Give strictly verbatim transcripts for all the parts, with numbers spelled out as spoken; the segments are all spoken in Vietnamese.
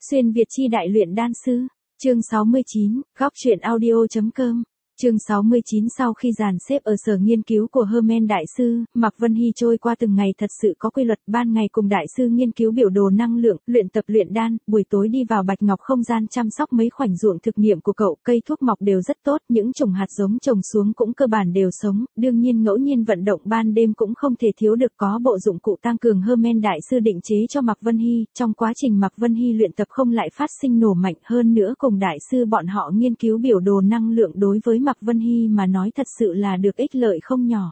Xuyên Việt chi đại luyện đan sư, chương sáu mươi chín, góc truyện audio.com. Chương sáu mươi chín. Sau khi dàn xếp ở sở nghiên cứu của Herman đại sư, Mạc Vân Hy trôi qua từng ngày thật sự có quy luật. Ban ngày cùng đại sư nghiên cứu biểu đồ năng lượng, luyện tập luyện đan, buổi tối đi vào Bạch Ngọc không gian chăm sóc mấy khoảnh ruộng thực nghiệm của cậu. Cây thuốc mọc đều rất tốt, những chủng hạt giống trồng xuống cũng cơ bản đều sống. Đương nhiên ngẫu nhiên vận động ban đêm cũng không thể thiếu được, có bộ dụng cụ tăng cường Herman đại sư định chế cho Mạc Vân Hy. Trong quá trình Mạc Vân Hy luyện tập không lại phát sinh nổ mạnh, hơn nữa cùng đại sư bọn họ nghiên cứu biểu đồ năng lượng đối với Mạc Vân Hy mà nói thật sự là được ích lợi không nhỏ.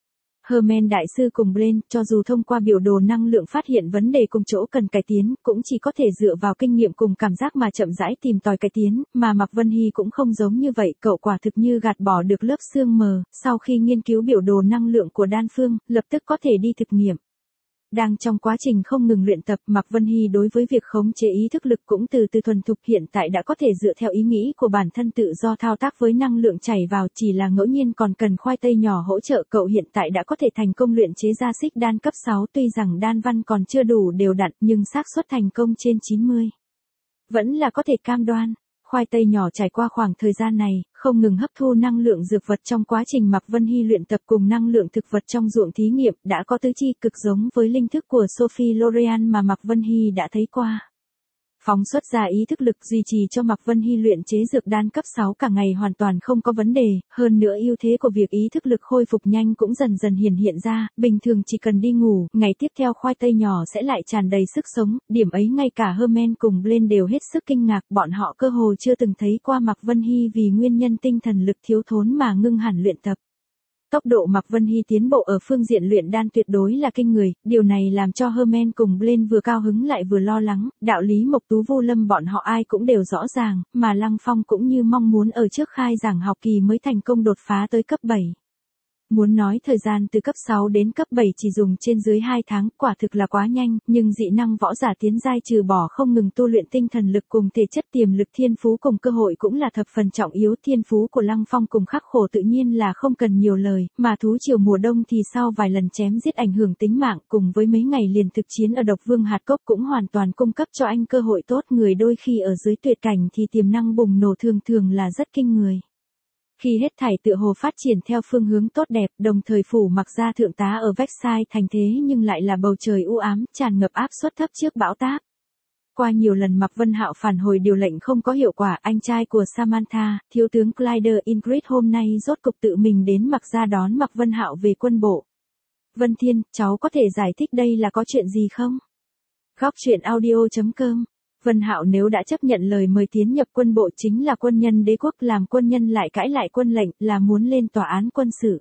Herman đại sư cùng Blaine, cho dù thông qua biểu đồ năng lượng phát hiện vấn đề cùng chỗ cần cải tiến, cũng chỉ có thể dựa vào kinh nghiệm cùng cảm giác mà chậm rãi tìm tòi cải tiến, mà Mạc Vân Hy cũng không giống như vậy, cậu quả thực như gạt bỏ được lớp sương mờ, sau khi nghiên cứu biểu đồ năng lượng của đan phương, lập tức có thể đi thực nghiệm. Đang trong quá trình không ngừng luyện tập, Mạc Vân Hy đối với việc khống chế ý thức lực cũng từ từ thuần thục, hiện tại đã có thể dựa theo ý nghĩ của bản thân tự do thao tác với năng lượng chảy vào, chỉ là ngẫu nhiên còn cần khoai tây nhỏ hỗ trợ. Cậu hiện tại đã có thể thành công luyện chế ra xích đan cấp sáu, tuy rằng đan văn còn chưa đủ đều đặn, nhưng xác suất thành công trên chín mươi. Vẫn là có thể cam đoan. Khoai tây nhỏ trải qua khoảng thời gian này, không ngừng hấp thu năng lượng dược vật trong quá trình Mạc Vân Hy luyện tập cùng năng lượng thực vật trong ruộng thí nghiệm, đã có tứ chi cực giống với linh thức của Sophie Lorean mà Mạc Vân Hy đã thấy qua. Phóng xuất ra ý thức lực duy trì cho Mạc Vân Hy luyện chế dược đan cấp sáu cả ngày hoàn toàn không có vấn đề, hơn nữa ưu thế của việc ý thức lực khôi phục nhanh cũng dần dần hiển hiện ra, bình thường chỉ cần đi ngủ, ngày tiếp theo khoai tây nhỏ sẽ lại tràn đầy sức sống, điểm ấy ngay cả Herman cùng Blaine đều hết sức kinh ngạc, bọn họ cơ hồ chưa từng thấy qua Mạc Vân Hy vì nguyên nhân tinh thần lực thiếu thốn mà ngưng hẳn luyện tập. Tốc độ Mạc Vân Hy tiến bộ ở phương diện luyện đan tuyệt đối là kinh người, điều này làm cho Herman cùng Blaine vừa cao hứng lại vừa lo lắng, đạo lý Mộc Tú Vô Lâm bọn họ ai cũng đều rõ ràng, mà Lăng Phong cũng như mong muốn ở trước khai giảng học kỳ mới thành công đột phá tới cấp bảy. Muốn nói thời gian từ cấp sáu đến cấp bảy chỉ dùng trên dưới hai tháng, quả thực là quá nhanh, nhưng dị năng võ giả tiến giai trừ bỏ không ngừng tu luyện tinh thần lực cùng thể chất, tiềm lực thiên phú cùng cơ hội cũng là thập phần trọng yếu. Thiên phú của Lăng Phong cùng khắc khổ tự nhiên là không cần nhiều lời, mà thú triều mùa đông thì sau vài lần chém giết ảnh hưởng tính mạng, cùng với mấy ngày liền thực chiến ở Độc Vương Hạt Cốc cũng hoàn toàn cung cấp cho anh cơ hội tốt. Người đôi khi ở dưới tuyệt cảnh thì tiềm năng bùng nổ thường thường là rất kinh người. Khi hết thảy tựa hồ phát triển theo phương hướng tốt đẹp, đồng thời phủ mặc ra thượng tá ở Vexai thành thế nhưng lại là bầu trời u ám, tràn ngập áp suất thấp trước bão táp. Qua nhiều lần Mạc Vân Hạo phản hồi điều lệnh không có hiệu quả, anh trai của Samantha, thiếu tướng Clyde Ingrid hôm nay rốt cục tự mình đến mặc ra đón Mạc Vân Hạo về quân bộ. Vân Thiên, cháu có thể giải thích đây là có chuyện gì không? Góc truyện audio.com. Vân Hạo nếu đã chấp nhận lời mời tiến nhập quân bộ chính là quân nhân đế quốc, làm quân nhân lại cãi lại quân lệnh là muốn lên tòa án quân sự.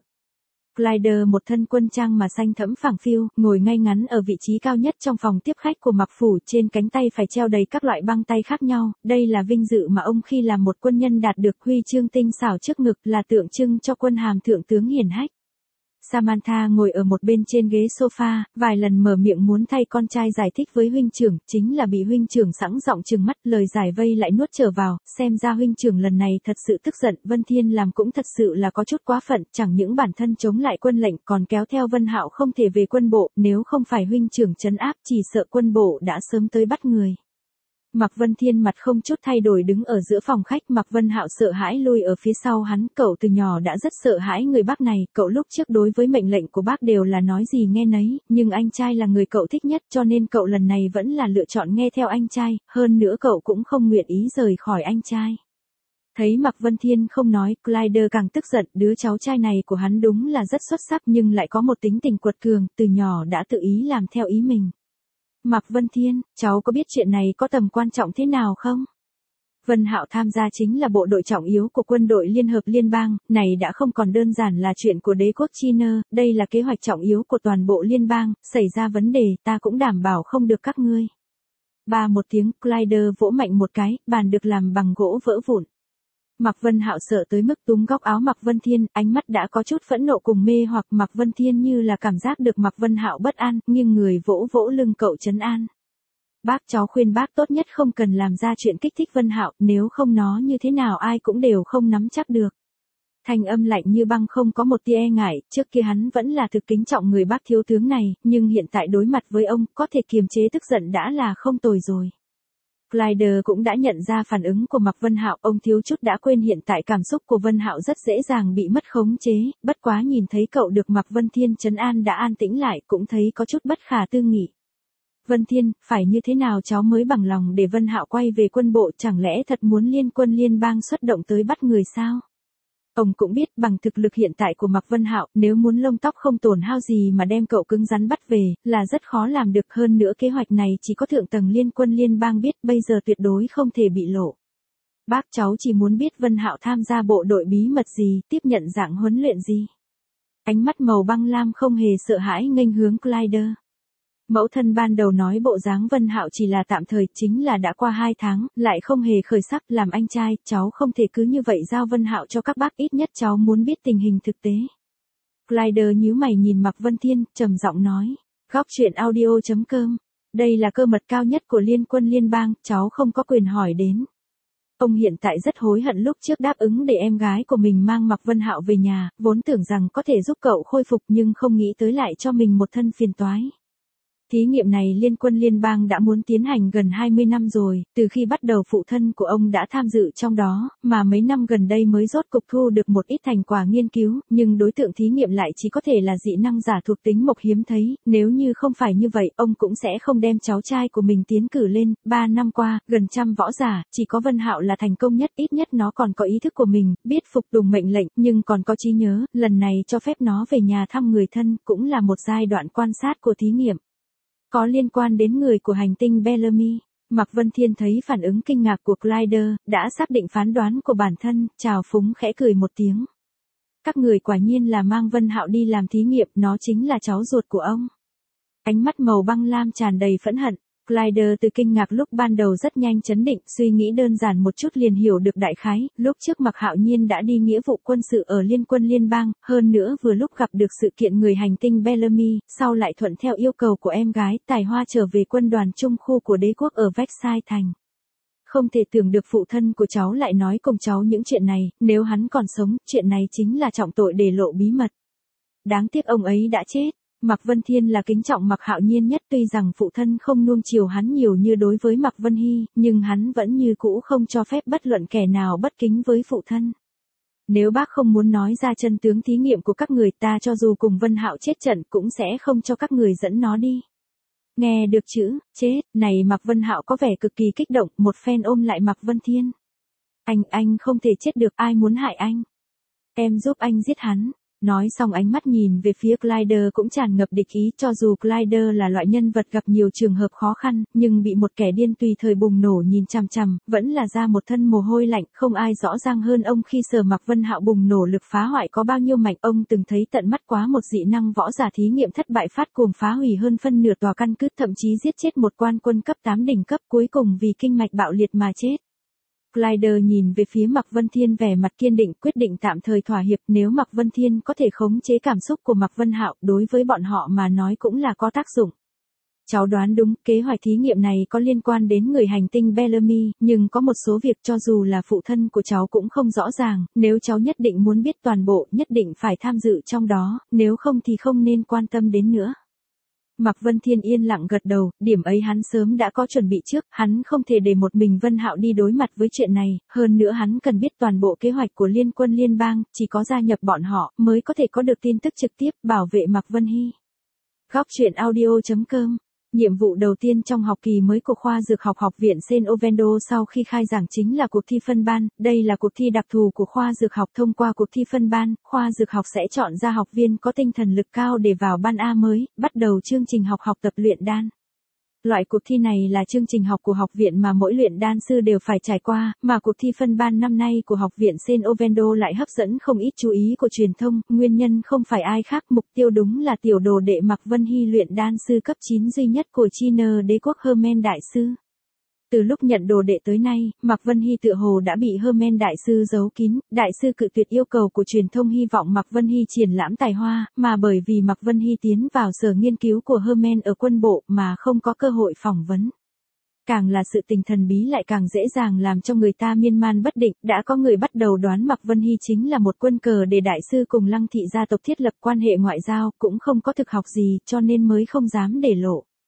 Clyde một thân quân trang mà xanh thẫm phẳng phiu, ngồi ngay ngắn ở vị trí cao nhất trong phòng tiếp khách của Mạc phủ, trên cánh tay phải treo đầy các loại băng tay khác nhau, đây là vinh dự mà ông khi làm một quân nhân đạt được. Huy chương tinh xảo trước ngực là tượng trưng cho quân hàm thượng tướng hiển hách. Samantha ngồi ở một bên trên ghế sofa, vài lần mở miệng muốn thay con trai giải thích với huynh trưởng, chính là bị huynh trưởng sẵn giọng trừng mắt, lời giải vây lại nuốt trở vào, xem ra huynh trưởng lần này thật sự tức giận. Vân Thiên làm cũng thật sự là có chút quá phận, chẳng những bản thân chống lại quân lệnh còn kéo theo Vân Hạo không thể về quân bộ, nếu không phải huynh trưởng trấn áp chỉ sợ quân bộ đã sớm tới bắt người. Mạc Vân Thiên mặt không chút thay đổi đứng ở giữa phòng khách, Mạc Vân Hạo sợ hãi lui ở phía sau hắn, cậu từ nhỏ đã rất sợ hãi người bác này, cậu lúc trước đối với mệnh lệnh của bác đều là nói gì nghe nấy, nhưng anh trai là người cậu thích nhất cho nên cậu lần này vẫn là lựa chọn nghe theo anh trai, hơn nữa cậu cũng không nguyện ý rời khỏi anh trai. Thấy Mạc Vân Thiên không nói, Clyde càng tức giận, đứa cháu trai này của hắn đúng là rất xuất sắc nhưng lại có một tính tình quật cường, từ nhỏ đã tự ý làm theo ý mình. Mạc Vân Thiên, cháu có biết chuyện này có tầm quan trọng thế nào không? Vân Hạo tham gia chính là bộ đội trọng yếu của quân đội Liên hợp Liên bang, này đã không còn đơn giản là chuyện của đế quốc China, đây là kế hoạch trọng yếu của toàn bộ liên bang, xảy ra vấn đề ta cũng đảm bảo không được các ngươi. Ba một tiếng, Clyde vỗ mạnh một cái, bàn được làm bằng gỗ vỡ vụn. Mạc Vân Hạo sợ tới mức túm góc áo Mạc Vân Thiên, ánh mắt đã có chút phẫn nộ cùng mê hoặc. Mạc Vân Thiên như là cảm giác được Mạc Vân Hạo bất an, nghiêng người vỗ vỗ lưng cậu trấn an. Bác cháu khuyên bác tốt nhất không cần làm ra chuyện kích thích Vân Hạo, nếu không nó như thế nào ai cũng đều không nắm chắc được. Thanh âm lạnh như băng không có một tia e ngại, trước kia hắn vẫn là thực kính trọng người bác thiếu tướng này, nhưng hiện tại đối mặt với ông, có thể kiềm chế tức giận đã là không tồi rồi. Clyde cũng đã nhận ra phản ứng của Mạc Vân Hạo, ông thiếu chút đã quên hiện tại cảm xúc của Vân Hạo rất dễ dàng bị mất khống chế, bất quá nhìn thấy cậu được Mạc Vân Thiên trấn an đã an tĩnh lại, cũng thấy có chút bất khả tư nghị. Vân Thiên, phải như thế nào cháu mới bằng lòng để Vân Hạo quay về quân bộ, chẳng lẽ thật muốn liên quân liên bang xuất động tới bắt người sao? Ông cũng biết bằng thực lực hiện tại của Mạc Vân Hạo, nếu muốn lông tóc không tổn hao gì mà đem cậu cứng rắn bắt về, là rất khó làm được, hơn nữa kế hoạch này chỉ có thượng tầng liên quân liên bang biết, bây giờ tuyệt đối không thể bị lộ. Bác cháu chỉ muốn biết Vân Hạo tham gia bộ đội bí mật gì, tiếp nhận dạng huấn luyện gì. Ánh mắt màu băng lam không hề sợ hãi nghênh hướng Clyde. Mẫu thân ban đầu nói bộ dáng Vân Hạo chỉ là tạm thời, chính là đã qua hai tháng, lại không hề khởi sắc, làm anh trai, cháu không thể cứ như vậy giao Vân Hạo cho các bác, ít nhất cháu muốn biết tình hình thực tế. Clyde nhíu mày nhìn Mạc Vân Thiên, trầm giọng nói, góc truyện audio chấm com, đây là cơ mật cao nhất của liên quân liên bang, cháu không có quyền hỏi đến. Ông hiện tại rất hối hận lúc trước đáp ứng để em gái của mình mang Mạc Vân Hạo về nhà, vốn tưởng rằng có thể giúp cậu khôi phục nhưng không nghĩ tới lại cho mình một thân phiền toái. Thí nghiệm này liên quân liên bang đã muốn tiến hành gần hai mươi năm rồi, từ khi bắt đầu phụ thân của ông đã tham dự trong đó, mà mấy năm gần đây mới rốt cục thu được một ít thành quả nghiên cứu, nhưng đối tượng thí nghiệm lại chỉ có thể là dị năng giả thuộc tính mộc hiếm thấy, nếu như không phải như vậy, ông cũng sẽ không đem cháu trai của mình tiến cử lên, ba năm qua, gần trăm võ giả, chỉ có Vân Hạo là thành công nhất, ít nhất nó còn có ý thức của mình, biết phục tùng mệnh lệnh, nhưng còn có trí nhớ, lần này cho phép nó về nhà thăm người thân, cũng là một giai đoạn quan sát của thí nghiệm. Có liên quan đến người của hành tinh Bellamy. Mạc Vân Thiên thấy phản ứng kinh ngạc của Clyde, đã xác định phán đoán của bản thân, trào phúng khẽ cười một tiếng. Các người quả nhiên là mang Vân Hạo đi làm thí nghiệm, nó chính là cháu ruột của ông. Ánh mắt màu băng lam tràn đầy phẫn hận. Clyde từ kinh ngạc lúc ban đầu rất nhanh chấn định, suy nghĩ đơn giản một chút liền hiểu được đại khái, lúc trước Mạc Hạo Nhiên đã đi nghĩa vụ quân sự ở liên quân liên bang, hơn nữa vừa lúc gặp được sự kiện người hành tinh Bellamy, sau lại thuận theo yêu cầu của em gái, tài hoa trở về quân đoàn trung khu của đế quốc ở Vexai Thành. Không thể tưởng được phụ thân của cháu lại nói cùng cháu những chuyện này, nếu hắn còn sống, chuyện này chính là trọng tội để lộ bí mật. Đáng tiếc ông ấy đã chết. Mạc Vân Thiên là kính trọng Mạc Hạo Nhiên nhất, tuy rằng phụ thân không nuông chiều hắn nhiều như đối với Mạc Vân Hy, nhưng hắn vẫn như cũ không cho phép bất luận kẻ nào bất kính với phụ thân. Nếu bác không muốn nói ra chân tướng thí nghiệm của các người, ta cho dù cùng Vân Hạo chết trận cũng sẽ không cho các người dẫn nó đi. Nghe được chữ chết này Mạc Vân Hạo có vẻ cực kỳ kích động, một phen ôm lại Mạc Vân Thiên. Anh, anh không thể chết được, ai muốn hại anh? Em giúp anh giết hắn. Nói xong ánh mắt nhìn về phía Clyde cũng tràn ngập địch ý, cho dù Clyde là loại nhân vật gặp nhiều trường hợp khó khăn, nhưng bị một kẻ điên tùy thời bùng nổ nhìn chằm chằm, vẫn là ra một thân mồ hôi lạnh, không ai rõ ràng hơn ông khi Sở Mạc Vân Hạo bùng nổ lực phá hoại có bao nhiêu mạnh, ông từng thấy tận mắt quá một dị năng võ giả thí nghiệm thất bại phát cuồng phá hủy hơn phân nửa tòa căn cứ, thậm chí giết chết một quan quân cấp tám đỉnh cấp, cuối cùng vì kinh mạch bạo liệt mà chết. Clyde nhìn về phía Mạc Vân Thiên vẻ mặt kiên định, quyết định tạm thời thỏa hiệp, nếu Mạc Vân Thiên có thể khống chế cảm xúc của Mạc Vân Hạo, đối với bọn họ mà nói cũng là có tác dụng. Cháu đoán đúng, kế hoạch thí nghiệm này có liên quan đến người hành tinh Bellamy, nhưng có một số việc cho dù là phụ thân của cháu cũng không rõ ràng, nếu cháu nhất định muốn biết toàn bộ, nhất định phải tham dự trong đó, nếu không thì không nên quan tâm đến nữa. Mạc Vân Thiên yên lặng gật đầu, điểm ấy hắn sớm đã có chuẩn bị trước, hắn không thể để một mình Vân Hạo đi đối mặt với chuyện này, hơn nữa hắn cần biết toàn bộ kế hoạch của liên quân liên bang, chỉ có gia nhập bọn họ mới có thể có được tin tức trực tiếp, bảo vệ Mạc Vân Hy. Góc truyện audio chấm com. Nhiệm vụ đầu tiên trong học kỳ mới của khoa dược học học viện Saint Ovendo sau khi khai giảng chính là cuộc thi phân ban, đây là cuộc thi đặc thù của khoa dược học, thông qua cuộc thi phân ban, khoa dược học sẽ chọn ra học viên có tinh thần lực cao để vào ban A mới, bắt đầu chương trình học học tập luyện đan. Loại cuộc thi này là chương trình học của học viện mà mỗi luyện đan sư đều phải trải qua, mà cuộc thi phân ban năm nay của học viện Saint Ovendo lại hấp dẫn không ít chú ý của truyền thông, nguyên nhân không phải ai khác, mục tiêu đúng là tiểu đồ đệ Mạc Vân Hy, luyện đan sư cấp chín duy nhất của China đế quốc Hermen đại sư. Từ lúc nhận đồ đệ tới nay, Mạc Vân Hy tựa hồ đã bị Hermen đại sư giấu kín, đại sư cự tuyệt yêu cầu của truyền thông hy vọng Mạc Vân Hy triển lãm tài hoa, mà bởi vì Mạc Vân Hy tiến vào sở nghiên cứu của Hermen ở quân bộ mà không có cơ hội phỏng vấn. Càng là sự tình thần bí lại càng dễ dàng làm cho người ta miên man bất định, đã có người bắt đầu đoán Mạc Vân Hy chính là một quân cờ để đại sư cùng Lăng thị gia tộc thiết lập quan hệ ngoại giao, cũng không có thực học gì cho nên mới không dám để lộ.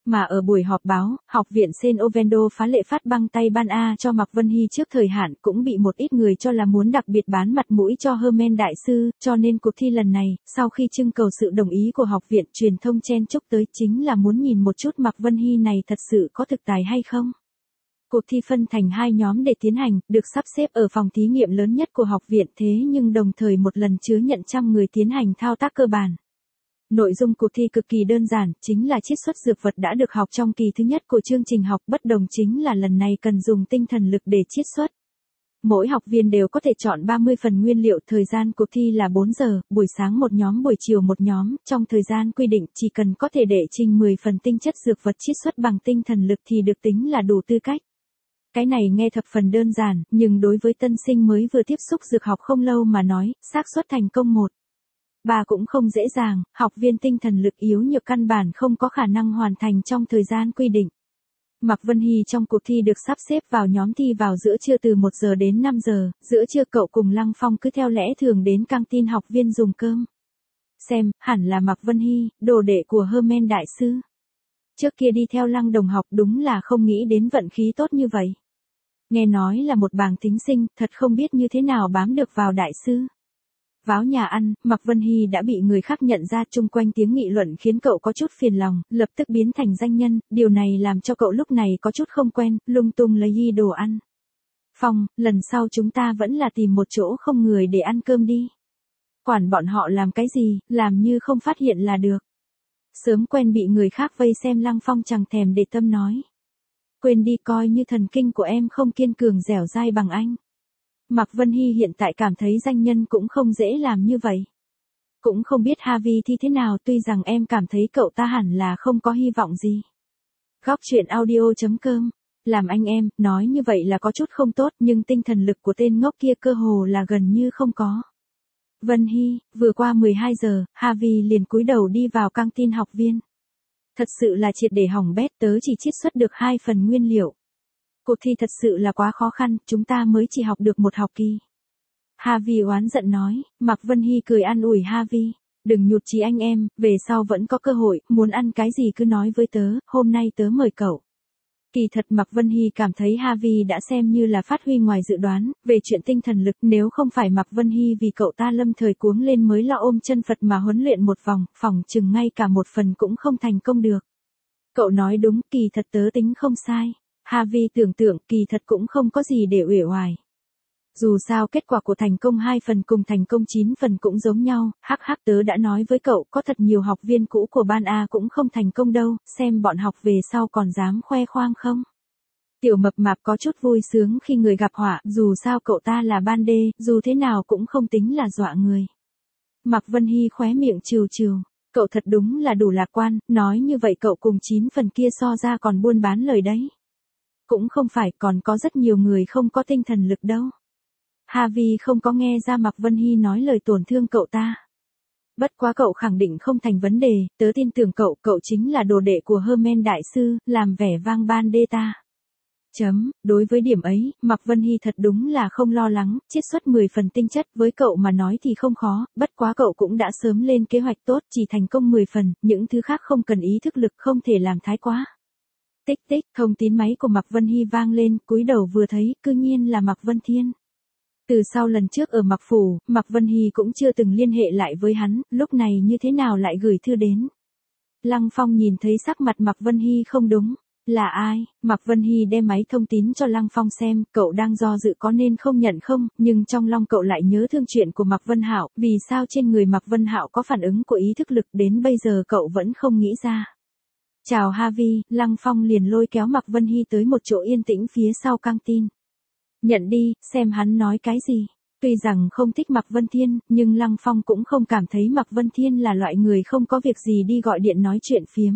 Mà ở buổi họp báo, học viện Saint Ovendo phá lệ phát băng tay ban A cho Mạc Vân Hy trước thời hạn cũng bị một ít người cho là muốn đặc biệt bán mặt mũi cho Herman đại sư, cho nên cuộc thi lần này, sau khi trưng cầu sự đồng ý của học viện, truyền thông chen chúc tới chính là muốn nhìn một chút Mạc Vân Hy này thật sự có thực tài hay không. Cuộc thi phân thành hai nhóm để tiến hành, được sắp xếp ở phòng thí nghiệm lớn nhất của học viện, thế nhưng đồng thời một lần chứa nhận trăm người tiến hành thao tác cơ bản. Nội dung cuộc thi cực kỳ đơn giản, chính là chiết xuất dược vật đã được học trong kỳ thứ nhất của chương trình học, bất đồng chính là lần này cần dùng tinh thần lực để chiết xuất. Mỗi học viên đều có thể chọn ba mươi phần nguyên liệu, thời gian cuộc thi là bốn giờ, buổi sáng một nhóm, buổi chiều một nhóm, trong thời gian quy định chỉ cần có thể đệ trình mười phần tinh chất dược vật chiết xuất bằng tinh thần lực thì được tính là đủ tư cách. Cái này nghe thập phần đơn giản, nhưng đối với tân sinh mới vừa tiếp xúc dược học không lâu mà nói, xác suất thành công một. Bà cũng không dễ dàng, học viên tinh thần lực yếu nhược căn bản không có khả năng hoàn thành trong thời gian quy định. Mạc Vân Hy trong cuộc thi được sắp xếp vào nhóm thi vào giữa trưa từ một giờ đến năm giờ, giữa trưa cậu cùng Lăng Phong cứ theo lẽ thường đến căng tin học viên dùng cơm. Xem, hẳn là Mạc Vân Hy, đồ đệ của Herman đại sư. Trước kia đi theo Lăng đồng học đúng là không nghĩ đến vận khí tốt như vậy. Nghe nói là một bảng tính sinh, thật không biết như thế nào bám được vào đại sư. Vào nhà ăn, Mạc Vân Hy đã bị người khác nhận ra, chung quanh tiếng nghị luận khiến cậu có chút phiền lòng, lập tức biến thành danh nhân, điều này làm cho cậu lúc này có chút không quen, lung tung lấy y đồ ăn. Phong, lần sau chúng ta vẫn là tìm một chỗ không người để ăn cơm đi. Quản bọn họ làm cái gì, làm như không phát hiện là được. Sớm quen bị người khác vây xem, Lăng Phong chẳng thèm để tâm nói. Quên đi, coi như thần kinh của em không kiên cường dẻo dai bằng anh. Mạc Vân Hy hiện tại cảm thấy danh nhân cũng không dễ làm như vậy. Cũng không biết Harvey thi thế nào, tuy rằng em cảm thấy cậu ta hẳn là không có hy vọng gì. Góc truyện audio chấm com. Làm anh em, nói như vậy là có chút không tốt, nhưng tinh thần lực của tên ngốc kia cơ hồ là gần như không có. Vân Hy, vừa qua mười hai giờ, Harvey liền cúi đầu đi vào căng tin học viên. Thật sự là triệt để hỏng bét, tớ chỉ chiết xuất được hai phần nguyên liệu. Cuộc thi thật sự là quá khó khăn, chúng ta mới chỉ học được một học kỳ. Harvey oán giận nói. Mạc Vân Hy cười an ủi Harvey. Đừng nhụt chí anh em, về sau vẫn có cơ hội, muốn ăn cái gì cứ nói với tớ, hôm nay tớ mời cậu. Kỳ thật Mạc Vân Hy cảm thấy Harvey đã xem như là phát huy ngoài dự đoán, về chuyện tinh thần lực, nếu không phải Mạc Vân Hy vì cậu ta lâm thời cuống lên mới lo ôm chân Phật mà huấn luyện một vòng, phỏng chừng ngay cả một phần cũng không thành công được. Cậu nói đúng, kỳ thật tớ tính không sai. Harvey tưởng tượng, kỳ thật cũng không có gì để uể oải. Dù sao kết quả của thành công hai phần cùng thành công chín phần cũng giống nhau, hắc hắc tớ đã nói với cậu, có thật nhiều học viên cũ của ban A cũng không thành công đâu, xem bọn học về sau còn dám khoe khoang không. Tiểu mập mạp có chút vui sướng khi người gặp họa, dù sao cậu ta là ban D, dù thế nào cũng không tính là dọa người. Mạc Vân Hy khóe miệng trừ trừ. Cậu thật đúng là đủ lạc quan, nói như vậy cậu cùng chín phần kia so ra còn buôn bán lời đấy. Cũng không phải, còn có rất nhiều người không có tinh thần lực đâu. Harvey không có nghe ra Mạc Vân Hy nói lời tổn thương cậu ta. Bất quá cậu khẳng định không thành vấn đề, tớ tin tưởng cậu, cậu chính là đồ đệ của Herman đại sư, làm vẻ vang ban đê ta. Chấm, đối với điểm ấy, Mạc Vân Hy thật đúng là không lo lắng, chiết xuất mười phần tinh chất với cậu mà nói thì không khó, bất quá cậu cũng đã sớm lên kế hoạch tốt, chỉ thành công mười phần, những thứ khác không cần ý thức lực, không thể làm thái quá. Tích tích, thông tín máy của Mạc Vân Hy vang lên, cúi đầu vừa thấy, cư nhiên là Mạc Vân Thiên. Từ sau lần trước ở Mạc Phủ, Mạc Vân Hy cũng chưa từng liên hệ lại với hắn, lúc này như thế nào lại gửi thư đến. Lăng Phong nhìn thấy sắc mặt Mạc Vân Hy không đúng. Là ai? Mạc Vân Hy đem máy thông tín cho Lăng Phong xem, cậu đang do dự có nên không nhận không, nhưng trong lòng cậu lại nhớ thương chuyện của Mạc Vân Hạo, vì sao trên người Mạc Vân Hạo có phản ứng của ý thức lực đến bây giờ cậu vẫn không nghĩ ra. Chào Harvey, Lăng Phong liền lôi kéo Mạc Vân Hy tới một chỗ yên tĩnh phía sau căng tin. Nhận đi, xem hắn nói cái gì. Tuy rằng không thích Mạc Vân Thiên, nhưng Lăng Phong cũng không cảm thấy Mạc Vân Thiên là loại người không có việc gì đi gọi điện nói chuyện phiếm.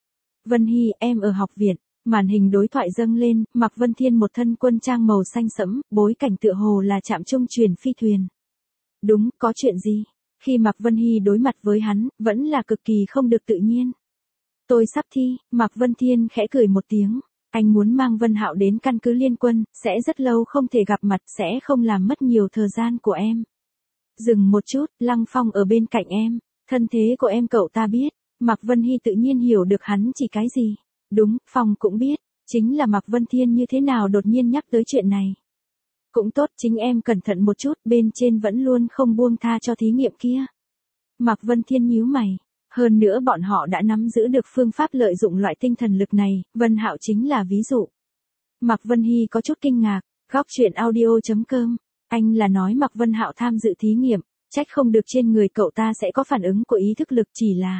Vân Hy, em ở học viện. Màn hình đối thoại dâng lên, Mạc Vân Thiên một thân quân trang màu xanh sẫm, bối cảnh tựa hồ là trạm trung chuyển phi thuyền. Đúng, có chuyện gì? Khi Mạc Vân Hy đối mặt với hắn, vẫn là cực kỳ không được tự nhiên. Tôi sắp thi, Mạc Vân Thiên khẽ cười một tiếng. Anh muốn mang Vân Hạo đến căn cứ liên quân, sẽ rất lâu không thể gặp mặt, sẽ không làm mất nhiều thời gian của em. Dừng một chút, Lăng Phong ở bên cạnh em. Thân thế của em cậu ta biết. Mạc Vân Hy tự nhiên hiểu được hắn chỉ cái gì. Đúng, Phong cũng biết, chính là Mạc Vân Thiên như thế nào đột nhiên nhắc tới chuyện này. Cũng tốt, chính em cẩn thận một chút, bên trên vẫn luôn không buông tha cho thí nghiệm kia. Mạc Vân Thiên nhíu mày, hơn nữa bọn họ đã nắm giữ được phương pháp lợi dụng loại tinh thần lực này, Vân Hạo chính là ví dụ. Mạc Vân Hy có chút kinh ngạc, góc truyện audio chấm com, anh là nói Mạc Vân Hạo tham dự thí nghiệm, trách không được trên người cậu ta sẽ có phản ứng của ý thức lực chỉ là.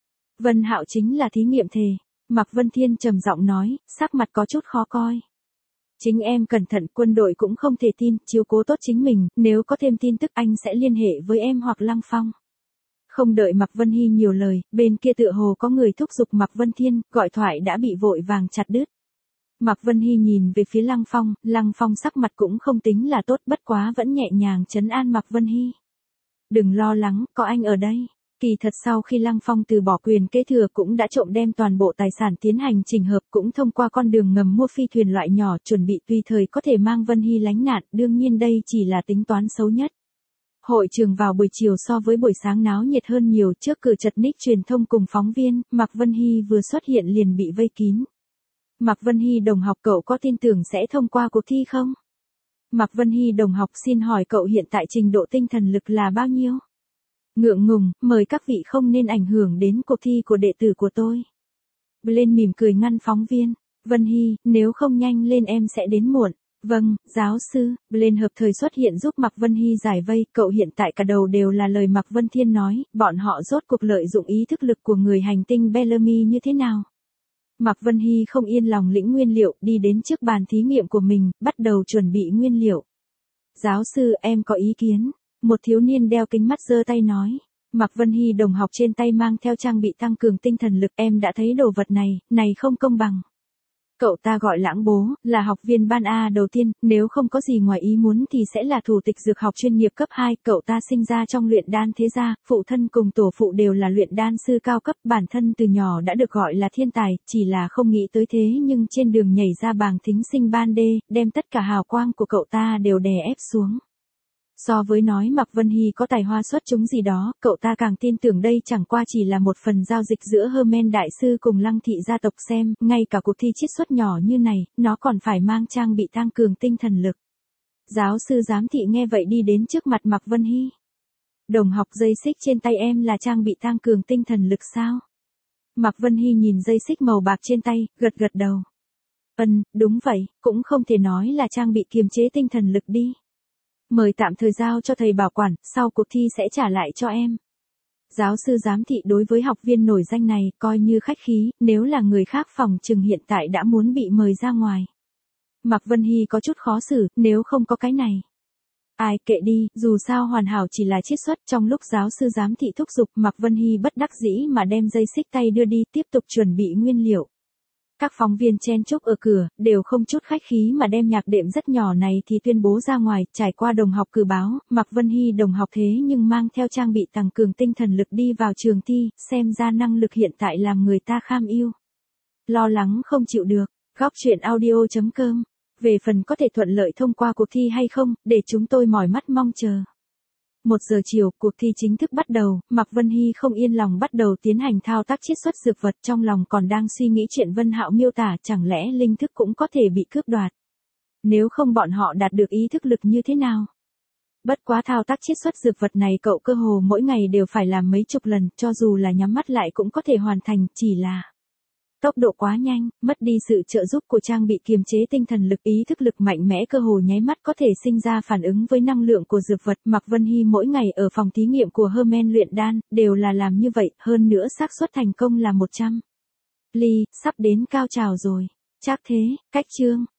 Vân Hạo chính là thí nghiệm thề, Mạc Vân Thiên trầm giọng nói, sắc mặt có chút khó coi. Chính em cẩn thận, quân đội cũng không thể tin, chiếu cố tốt chính mình, nếu có thêm tin tức anh sẽ liên hệ với em hoặc Lăng Phong. Không đợi Mạc Vân Hy nhiều lời, bên kia tựa hồ có người thúc giục Mạc Vân Thiên, gọi thoại đã bị vội vàng chặt đứt. Mạc Vân Hy nhìn về phía Lăng Phong, Lăng Phong sắc mặt cũng không tính là tốt, bất quá vẫn nhẹ nhàng trấn an Mạc Vân Hy. Đừng lo lắng, có anh ở đây. Kỳ thật sau khi Lăng Phong từ bỏ quyền kế thừa cũng đã trộm đem toàn bộ tài sản tiến hành chỉnh hợp, cũng thông qua con đường ngầm mua phi thuyền loại nhỏ chuẩn bị tùy thời có thể mang Vân Hy lánh nạn, đương nhiên đây chỉ là tính toán xấu nhất. Hội trường vào buổi chiều so với buổi sáng náo nhiệt hơn nhiều, trước cửa chật ních truyền thông cùng phóng viên, Mạc Vân Hy vừa xuất hiện liền bị vây kín. Mạc Vân Hy đồng học, cậu có tin tưởng sẽ thông qua cuộc thi không? Mạc Vân Hy đồng học, xin hỏi cậu hiện tại trình độ tinh thần lực là bao nhiêu? Ngượng ngùng, mời các vị không nên ảnh hưởng đến cuộc thi của đệ tử của tôi. Lên mỉm cười ngăn phóng viên. Vân Hy, nếu không nhanh lên em sẽ đến muộn. Vâng, giáo sư. Lên hợp thời xuất hiện giúp Mạc Vân Hy giải vây, cậu hiện tại cả đầu đều là lời Mạc Vân Thiên nói, bọn họ rốt cuộc lợi dụng ý thức lực của người hành tinh Bellamy như thế nào? Mạc Vân Hy không yên lòng lĩnh nguyên liệu, đi đến trước bàn thí nghiệm của mình, bắt đầu chuẩn bị nguyên liệu. Giáo sư, em có ý kiến. Một thiếu niên đeo kính mắt giơ tay nói. Mạc Vân Hy đồng học trên tay mang theo trang bị tăng cường tinh thần lực, em đã thấy đồ vật này, này không công bằng. Cậu ta gọi Lãng Bố, là học viên ban A đầu tiên, nếu không có gì ngoài ý muốn thì sẽ là thủ tịch dược học chuyên nghiệp cấp hai, cậu ta sinh ra trong luyện đan thế gia, phụ thân cùng tổ phụ đều là luyện đan sư cao cấp, bản thân từ nhỏ đã được gọi là thiên tài, chỉ là không nghĩ tới thế nhưng trên đường nhảy ra bảng thính sinh ban D, đem tất cả hào quang của cậu ta đều đè ép xuống. So với nói Mạc Vân Hy có tài hoa xuất chúng gì đó, cậu ta càng tin tưởng đây chẳng qua chỉ là một phần giao dịch giữa Hermen đại sư cùng Lăng thị gia tộc, xem, ngay cả cuộc thi chiết xuất nhỏ như này, nó còn phải mang trang bị tăng cường tinh thần lực. Giáo sư giám thị nghe vậy đi đến trước mặt Mạc Vân Hy. Đồng học, dây xích trên tay em là trang bị tăng cường tinh thần lực sao? Mạc Vân Hy nhìn dây xích màu bạc trên tay, gật gật đầu. Ừm, đúng vậy, cũng không thể nói là trang bị kiềm chế tinh thần lực đi. Mời tạm thời giao cho thầy bảo quản, sau cuộc thi sẽ trả lại cho em. Giáo sư giám thị đối với học viên nổi danh này coi như khách khí, nếu là người khác phòng chừng hiện tại đã muốn bị mời ra ngoài. Mạc Vân Hy có chút khó xử, nếu không có cái này. Ai kệ đi, dù sao hoàn hảo chỉ là chiết xuất, trong lúc giáo sư giám thị thúc giục, Mạc Vân Hy bất đắc dĩ mà đem dây xích tay đưa đi, tiếp tục chuẩn bị nguyên liệu. Các phóng viên chen chúc ở cửa, đều không chút khách khí mà đem nhạc đệm rất nhỏ này thì tuyên bố ra ngoài, trải qua đồng học cử báo, Mạc Vân Hy đồng học thế nhưng mang theo trang bị tăng cường tinh thần lực đi vào trường thi, xem ra năng lực hiện tại làm người ta kham yêu. Lo lắng không chịu được, góc truyện audio chấm com. Về phần có thể thuận lợi thông qua cuộc thi hay không, để chúng tôi mỏi mắt mong chờ. Một giờ chiều, cuộc thi chính thức bắt đầu, Mạc Vân Hy không yên lòng bắt đầu tiến hành thao tác chiết xuất dược vật, trong lòng còn đang suy nghĩ chuyện Vân Hạo miêu tả, chẳng lẽ linh thức cũng có thể bị cướp đoạt. Nếu không bọn họ đạt được ý thức lực như thế nào? Bất quá thao tác chiết xuất dược vật này cậu cơ hồ mỗi ngày đều phải làm mấy chục lần, cho dù là nhắm mắt lại cũng có thể hoàn thành, chỉ là tốc độ quá nhanh, mất đi sự trợ giúp của trang bị kiềm chế tinh thần lực, ý thức lực mạnh mẽ cơ hồ nháy mắt có thể sinh ra phản ứng với năng lượng của dược vật. Mạc Vân Hy mỗi ngày ở phòng thí nghiệm của Hermen luyện đan, đều là làm như vậy, hơn nữa xác suất thành công là một trăm. Ly, sắp đến cao trào rồi. Chắc thế, cách chương.